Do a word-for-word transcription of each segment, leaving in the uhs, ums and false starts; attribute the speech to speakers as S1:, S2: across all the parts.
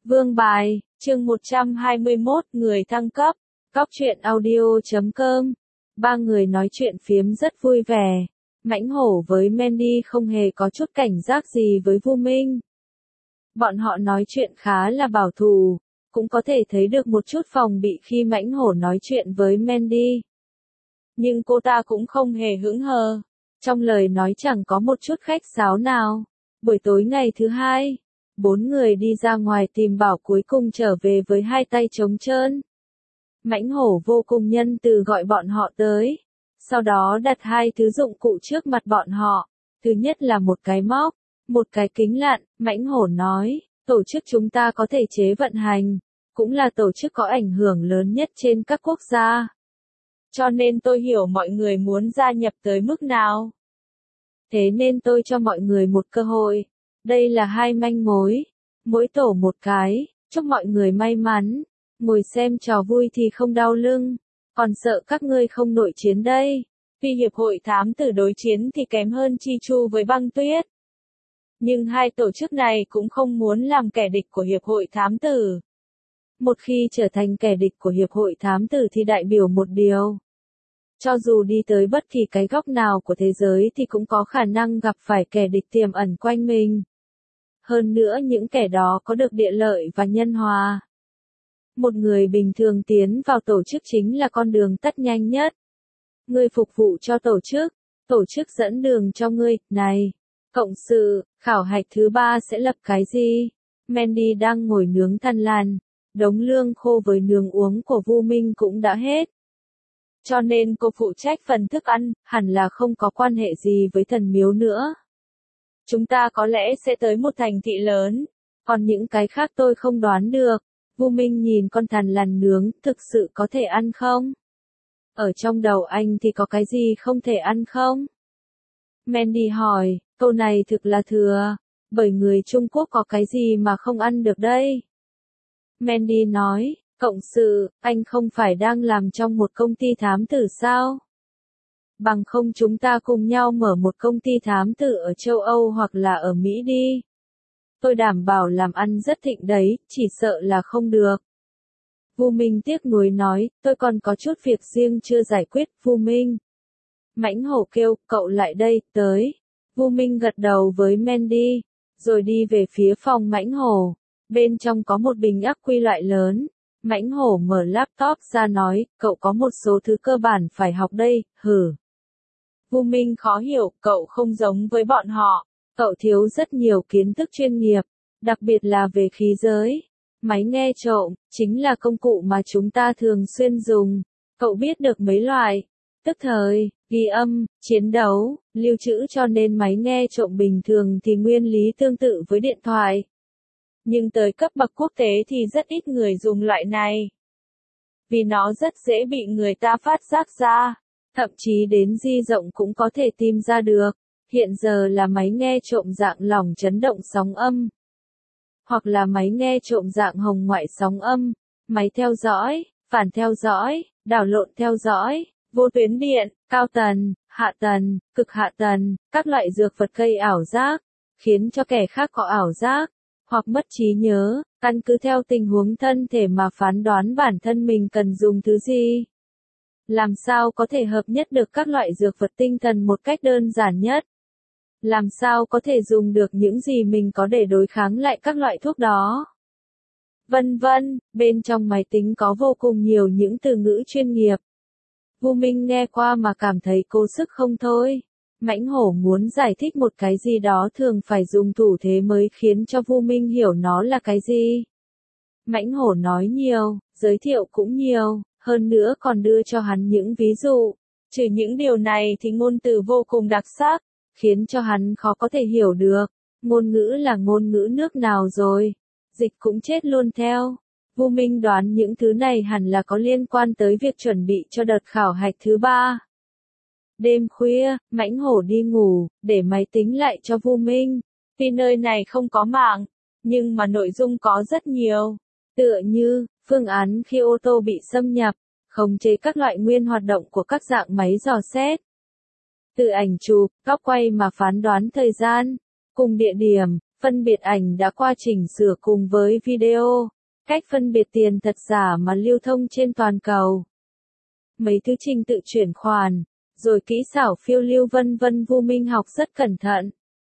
S1: Vương bài, chương một trăm hai mươi mốt, người thăng cấp, Cóc truyện audio chấm com. Ba người nói chuyện phiếm rất vui vẻ. Mãnh Hổ với Mandy không hề có chút cảnh giác gì với Vu Minh. Bọn họ nói chuyện khá là bảo thủ, cũng có thể thấy được một chút phòng bị khi Mãnh Hổ nói chuyện với Mandy. Nhưng cô ta cũng không hề hững hờ, trong lời nói chẳng có một chút khách sáo nào. Buổi tối ngày thứ hai, bốn người đi ra ngoài tìm bảo cuối cùng trở về với hai tay trống trơn. Mãnh Hổ vô cùng nhân từ gọi bọn họ tới, sau đó đặt hai thứ dụng cụ trước mặt bọn họ. Thứ nhất là một cái móc, một cái kính lặn. Mãnh Hổ nói, tổ chức chúng ta có thể chế vận hành, cũng là tổ chức có ảnh hưởng lớn nhất trên các quốc gia. Cho nên tôi hiểu mọi người muốn gia nhập tới mức nào. Thế nên tôi cho mọi người một cơ hội. Đây là hai manh mối, mỗi tổ một cái, chúc mọi người may mắn. Ngồi xem trò vui thì không đau lưng, còn sợ các ngươi không nội chiến đây. Vì hiệp hội thám tử đối chiến thì kém hơn Chi Chu với băng tuyết. Nhưng hai tổ chức này cũng không muốn làm kẻ địch của hiệp hội thám tử. Một khi trở thành kẻ địch của hiệp hội thám tử thì đại biểu một điều. Cho dù đi tới bất kỳ cái góc nào của thế giới thì cũng có khả năng gặp phải kẻ địch tiềm ẩn quanh mình. Hơn nữa những kẻ đó có được địa lợi và nhân hòa. Một người bình thường tiến vào tổ chức chính là con đường tắt nhanh nhất. Ngươi phục vụ cho tổ chức, tổ chức dẫn đường cho ngươi. Này, cộng sự, khảo hạch thứ ba sẽ lập cái gì? Mandy đang ngồi nướng than lan, đống lương khô với nướng uống của Vu Minh cũng đã hết. Cho nên cô phụ trách phần thức ăn, hẳn là không có quan hệ gì với thần miếu nữa. Chúng ta có lẽ sẽ tới một thành thị lớn, còn những cái khác tôi không đoán được. Vu Minh nhìn con thằn lằn nướng, thực sự có thể ăn không? Ở trong đầu anh thì có cái gì không thể ăn không? Mandy hỏi, câu này thực là thừa, bởi người Trung Quốc có cái gì mà không ăn được đây? Mandy nói, cộng sự, anh không phải đang làm trong một công ty thám tử sao? Bằng không chúng ta cùng nhau mở một công ty thám tử ở châu Âu hoặc là ở Mỹ đi. Tôi đảm bảo làm ăn rất thịnh đấy, chỉ sợ là không được. Vu Minh tiếc nuối nói, tôi còn có chút việc riêng chưa giải quyết. Vu Minh. Mãnh Hổ kêu, cậu lại đây, tới. Vu Minh gật đầu với Mandy, rồi đi về phía phòng Mãnh Hổ. Bên trong có một bình ắc quy loại lớn. Mãnh Hổ mở laptop ra nói, cậu có một số thứ cơ bản phải học đây, hử. Vu Minh khó hiểu, cậu không giống với bọn họ. Cậu thiếu rất nhiều kiến thức chuyên nghiệp, đặc biệt là về khí giới. Máy nghe trộm, chính là công cụ mà chúng ta thường xuyên dùng. Cậu biết được mấy loại, tức thời, ghi âm, chiến đấu, lưu trữ cho nên máy nghe trộm bình thường thì nguyên lý tương tự với điện thoại. Nhưng tới cấp bậc quốc tế thì rất ít người dùng loại này. Vì nó rất dễ bị người ta phát giác ra, thậm chí đến di rộng cũng có thể tìm ra được. Hiện giờ là máy nghe trộm dạng lỏng chấn động sóng âm, hoặc là máy nghe trộm dạng hồng ngoại sóng âm, máy theo dõi, phản theo dõi, đảo lộn theo dõi, vô tuyến điện, cao tần, hạ tần, cực hạ tần, các loại dược vật gây ảo giác, khiến cho kẻ khác có ảo giác, hoặc mất trí nhớ, căn cứ theo tình huống thân thể mà phán đoán bản thân mình cần dùng thứ gì. Làm sao có thể hợp nhất được các loại dược vật tinh thần một cách đơn giản nhất? Làm sao có thể dùng được những gì mình có để đối kháng lại các loại thuốc đó? Vân vân, bên trong máy tính có vô cùng nhiều những từ ngữ chuyên nghiệp. Vu Minh nghe qua mà cảm thấy cố sức không thôi. Mãnh Hổ muốn giải thích một cái gì đó thường phải dùng thủ thế mới khiến cho Vu Minh hiểu nó là cái gì. Mãnh Hổ nói nhiều, giới thiệu cũng nhiều, hơn nữa còn đưa cho hắn những ví dụ. Trừ những điều này thì ngôn từ vô cùng đặc sắc, khiến cho hắn khó có thể hiểu được. Ngôn ngữ là ngôn ngữ nước nào rồi? Dịch cũng chết luôn theo. Vu Minh đoán những thứ này hẳn là có liên quan tới việc chuẩn bị cho đợt khảo hạch thứ ba. Đêm khuya, Mãnh Hổ đi ngủ, để máy tính lại cho Vu Minh. Vì nơi này không có mạng, nhưng mà nội dung có rất nhiều. Tựa như, phương án khi ô tô bị xâm nhập, khống chế các loại nguyên hoạt động của các dạng máy dò xét. Từ ảnh chụp, góc quay mà phán đoán thời gian, cùng địa điểm, Phân biệt ảnh đã qua chỉnh sửa cùng với video, cách phân biệt tiền thật giả mà lưu thông trên toàn cầu. Mấy thứ trình tự chuyển khoản, rồi kỹ xảo phiêu lưu vân vân Vu Minh học rất cẩn thận.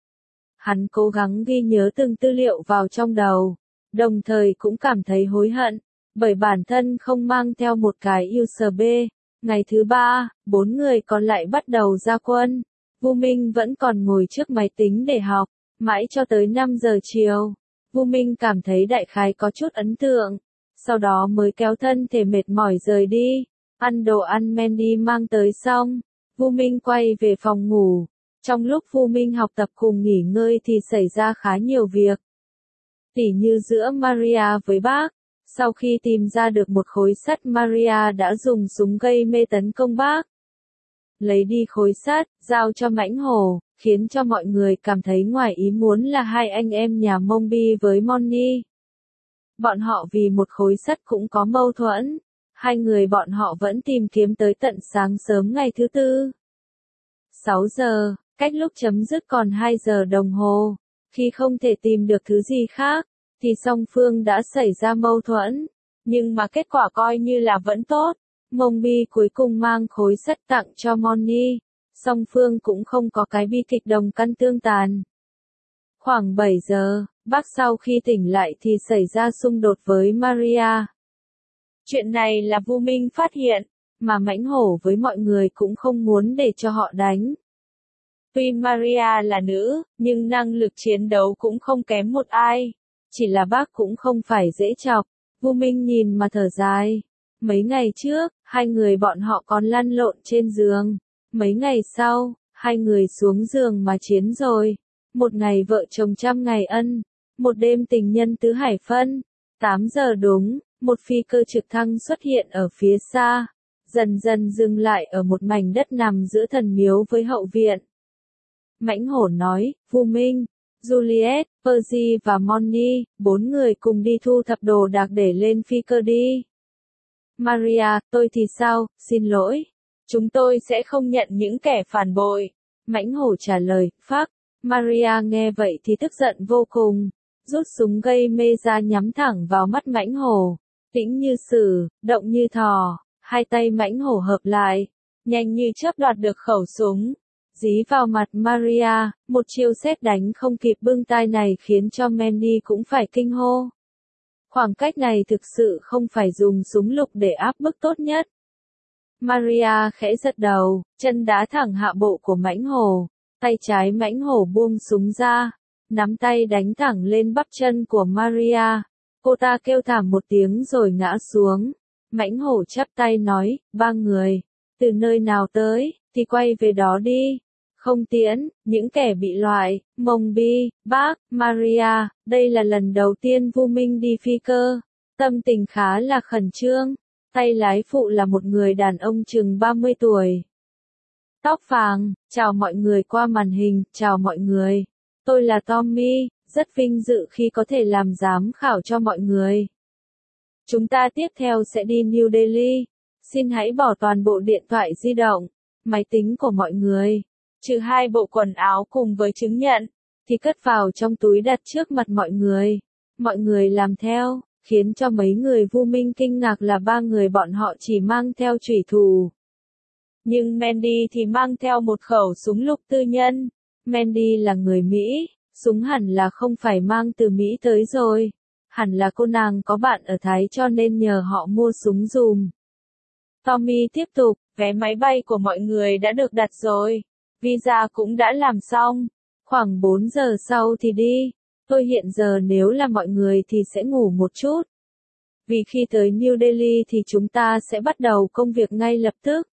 S1: Hắn cố gắng ghi nhớ từng tư liệu vào trong đầu, đồng thời cũng cảm thấy hối hận, bởi bản thân không mang theo một cái u ét bê. Ngày thứ ba, bốn người còn lại bắt đầu ra quân. Vu Minh vẫn còn ngồi trước máy tính để học, mãi cho tới năm giờ chiều. Vu Minh cảm thấy đại khái có chút ấn tượng, sau đó mới kéo thân thể mệt mỏi rời đi. Ăn đồ ăn Mandy mang tới xong, Vu Minh quay về phòng ngủ. Trong lúc Vu Minh học tập cùng nghỉ ngơi thì xảy ra khá nhiều việc. Tỉ như giữa Maria với bác, sau khi tìm ra được một khối sắt Maria đã dùng súng gây mê tấn công bác. Lấy đi khối sắt, giao cho Mãnh Hổ, khiến cho mọi người cảm thấy ngoài ý muốn là hai anh em nhà Mông Bi với Moni. Bọn họ vì một khối sắt cũng có mâu thuẫn, hai người bọn họ vẫn tìm kiếm tới tận sáng sớm ngày thứ tư. sáu giờ, cách lúc chấm dứt còn hai giờ đồng hồ, khi không thể tìm được thứ gì khác, thì song phương đã xảy ra mâu thuẫn, nhưng mà kết quả coi như là vẫn tốt. Mông Bi cuối cùng mang khối sắt tặng cho Moni, song phương cũng không có cái bi kịch đồng căn tương tàn. Khoảng bảy giờ, bác sau khi tỉnh lại thì xảy ra xung đột với Maria. Chuyện này là Vu Minh phát hiện, mà Mãnh Hổ với mọi người cũng không muốn để cho họ đánh. Tuy Maria là nữ, nhưng năng lực chiến đấu cũng không kém một ai. Chỉ là bác cũng không phải dễ chọc. Vu Minh nhìn mà thở dài. Mấy ngày trước, hai người bọn họ còn lăn lộn trên giường. Mấy ngày sau, hai người xuống giường mà chiến rồi. Một ngày vợ chồng trăm ngày ân. Một đêm tình nhân tứ hải phân. tám giờ đúng, một phi cơ trực thăng xuất hiện ở phía xa. Dần dần dừng lại ở một mảnh đất nằm giữa thần miếu với hậu viện. Mãnh Hổ nói, Vu Minh, Juliet, Percy và Moni, bốn người cùng đi thu thập đồ đạc để lên phi cơ đi. Maria, tôi thì sao, xin lỗi. Chúng tôi sẽ không nhận những kẻ phản bội. Mãnh Hổ trả lời, phác. Maria nghe vậy thì tức giận vô cùng. Rút súng gây mê ra nhắm thẳng vào mắt Mãnh Hổ. Tĩnh như sử, động như thỏ. Hai tay Mãnh Hổ hợp lại. Nhanh như chớp đoạt được khẩu súng. Dí vào mặt Maria, một chiêu sét đánh không kịp bưng tai này khiến cho Mandy cũng phải kinh hô. Khoảng cách này thực sự không phải dùng súng lục để áp bức tốt nhất. Maria khẽ giật đầu, chân đá thẳng hạ bộ của Mãnh Hổ, tay trái Mãnh Hổ buông súng ra, nắm tay đánh thẳng lên bắp chân của Maria. Cô ta kêu thảm một tiếng rồi ngã xuống. Mãnh Hổ chắp tay nói, ba người, từ nơi nào tới, thì quay về đó đi. Không tiễn, những kẻ bị loại, Mông Bi, bác, Maria, đây là lần đầu tiên Vu Minh đi phi cơ. Tâm tình khá là khẩn trương. Tay lái phụ là một người đàn ông chừng ba mươi tuổi. Tóc vàng, chào mọi người qua màn hình, chào mọi người. Tôi là Tommy, rất vinh dự khi có thể làm giám khảo cho mọi người. Chúng ta tiếp theo sẽ đi New Delhi. Xin hãy bỏ toàn bộ điện thoại di động, máy tính của mọi người, trừ hai bộ quần áo cùng với chứng nhận, thì cất vào trong túi đặt trước mặt mọi người. Mọi người làm theo, khiến cho mấy người Vu Minh kinh ngạc là ba người bọn họ chỉ mang theo chủy thủ. Nhưng Mandy thì mang theo một khẩu súng lục tư nhân. Mandy là người Mỹ, súng hẳn là không phải mang từ Mỹ tới rồi. Hẳn là cô nàng có bạn ở Thái cho nên nhờ họ mua súng dùm. Tommy tiếp tục, vé máy bay của mọi người đã được đặt rồi. Visa cũng đã làm xong. Khoảng bốn giờ sau thì đi. Tôi hiện giờ nếu là mọi người thì sẽ ngủ một chút. Vì khi tới New Delhi thì chúng ta sẽ bắt đầu công việc ngay lập tức.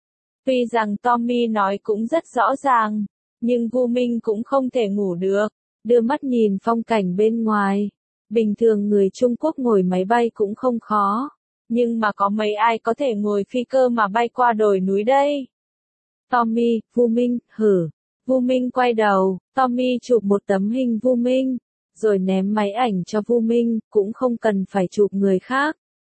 S1: Tuy rằng Tommy nói cũng rất rõ ràng, nhưng Vu Minh cũng không thể ngủ được. Đưa mắt nhìn phong cảnh bên ngoài. Bình thường người Trung Quốc ngồi máy bay cũng không khó. Nhưng mà có mấy ai có thể ngồi phi cơ mà bay qua đồi núi đây? Tommy, Vu Minh, hử. Vu Minh quay đầu, Tommy chụp một tấm hình Vu Minh, rồi ném máy ảnh cho Vu Minh, cũng không cần phải chụp người khác.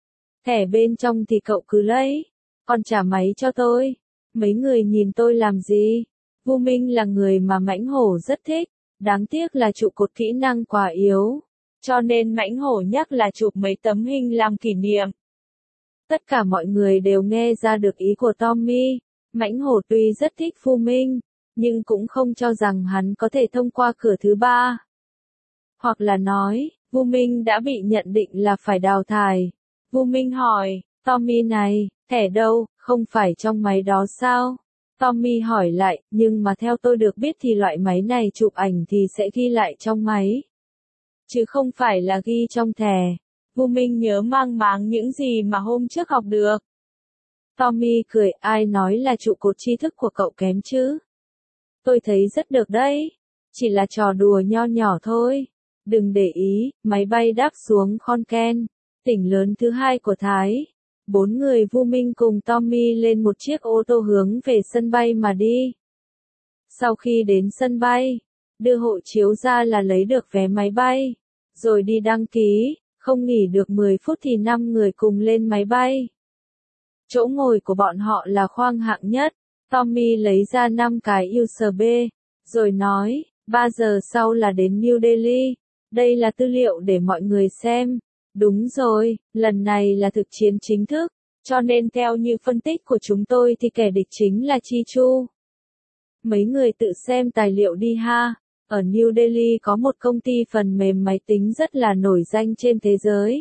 S1: Thẻ bên trong thì cậu cứ lấy, còn trả máy cho tôi. Mấy người nhìn tôi làm gì? Vu Minh là người mà Mãnh Hổ rất thích, Đáng tiếc là trụ cột kỹ năng quá yếu, cho nên mãnh hổ nhắc là chụp mấy tấm hình làm kỷ niệm. Tất cả mọi người đều nghe ra được ý của Tommy, mãnh hổ tuy rất thích Vu Minh, nhưng cũng không cho rằng hắn có thể thông qua cửa thứ ba. Hoặc là nói, Vu Minh đã bị nhận định là phải đào thải. Vu Minh hỏi, Tommy này, thẻ đâu, không phải trong máy đó sao? Tommy hỏi lại, nhưng mà theo tôi được biết thì loại máy này chụp ảnh thì sẽ ghi lại trong máy, chứ không phải là ghi trong thẻ. Vu Minh nhớ mang máng những gì mà hôm trước học được. Tommy cười, ai nói là trụ cột tri thức của cậu kém chứ? Tôi thấy rất được đấy, chỉ là trò đùa nho nhỏ thôi. Đừng để ý, máy bay đáp xuống Khon Kaen, tỉnh lớn thứ hai của Thái. Bốn người Vu Minh cùng Tommy lên một chiếc ô tô hướng về sân bay mà đi. Sau khi đến sân bay, đưa hộ chiếu ra là lấy được vé máy bay, rồi đi đăng ký, không nghỉ được mười phút thì năm người cùng lên máy bay. Chỗ ngồi của bọn họ là khoang hạng nhất, Tommy lấy ra năm cái u ét bê, rồi nói, ba giờ sau là đến New Delhi, đây là tư liệu để mọi người xem. Đúng rồi, lần này là thực chiến chính thức, cho nên theo như phân tích của chúng tôi thì kẻ địch chính là Chi Chu. Mấy người tự xem tài liệu đi ha. Ở New Delhi có một công ty phần mềm máy tính rất là nổi danh trên thế giới.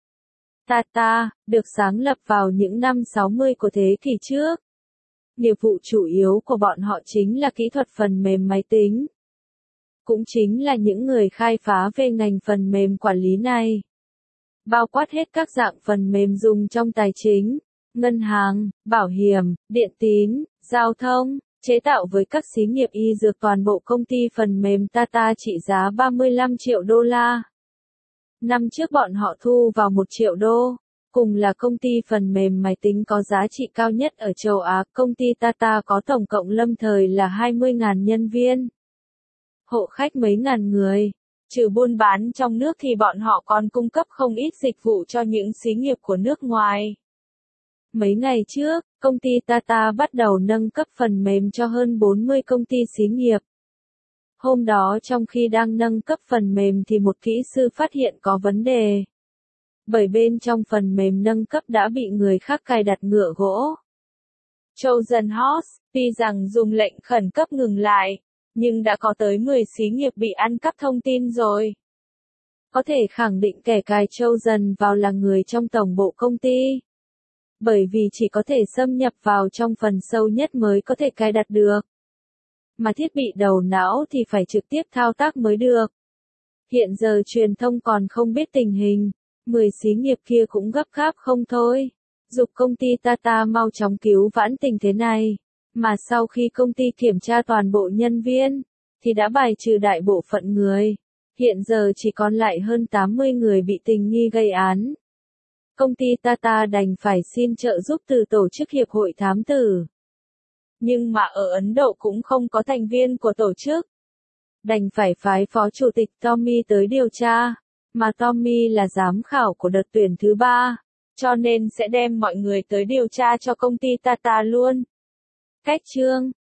S1: Tata, được sáng lập vào những năm sáu mươi của thế kỷ trước. Nghiệp vụ chủ yếu của bọn họ chính là kỹ thuật phần mềm máy tính. Cũng chính là những người khai phá về ngành phần mềm quản lý này. Bao quát hết các dạng phần mềm dùng trong tài chính, ngân hàng, bảo hiểm, điện tín, giao thông, chế tạo với các xí nghiệp y dược. Toàn bộ công ty phần mềm Tata trị giá ba mươi lăm triệu đô la. Năm trước bọn họ thu vào một triệu đô, cùng là công ty phần mềm máy tính có giá trị cao nhất ở châu Á. Công ty Tata có tổng cộng lâm thời là hai mươi nghìn nhân viên. Hộ khách mấy ngàn người. Trừ buôn bán trong nước thì bọn họ còn cung cấp không ít dịch vụ cho những xí nghiệp của nước ngoài. Mấy ngày trước, công ty Tata bắt đầu nâng cấp phần mềm cho hơn bốn mươi công ty xí nghiệp. Hôm đó trong khi đang nâng cấp phần mềm thì một kỹ sư phát hiện có vấn đề. Bởi bên trong phần mềm nâng cấp đã bị người khác cài đặt ngựa gỗ. Trojan Horse, tuy rằng dùng lệnh khẩn cấp ngừng lại, nhưng đã có tới mười xí nghiệp bị ăn cắp thông tin rồi. Có thể khẳng định kẻ cài Trojan vào là người trong tổng bộ công ty. Bởi vì chỉ có thể xâm nhập vào trong phần sâu nhất mới có thể cài đặt được. Mà thiết bị đầu não thì phải trực tiếp thao tác mới được. Hiện giờ truyền thông còn không biết tình hình, mười xí nghiệp kia cũng gấp gáp không thôi. Giục công ty Tata mau chóng cứu vãn tình thế này. Mà sau khi công ty kiểm tra toàn bộ nhân viên, thì đã bài trừ đại bộ phận người. Hiện giờ chỉ còn lại hơn tám mươi người bị tình nghi gây án. Công ty Tata đành phải xin trợ giúp từ tổ chức Hiệp hội Thám tử. Nhưng mà ở Ấn Độ cũng không có thành viên của tổ chức. Đành phải phái phó chủ tịch Tommy tới điều tra. Mà Tommy là giám khảo của đợt tuyển thứ ba. Cho nên sẽ đem mọi người tới điều tra cho công ty Tata luôn. Cách chương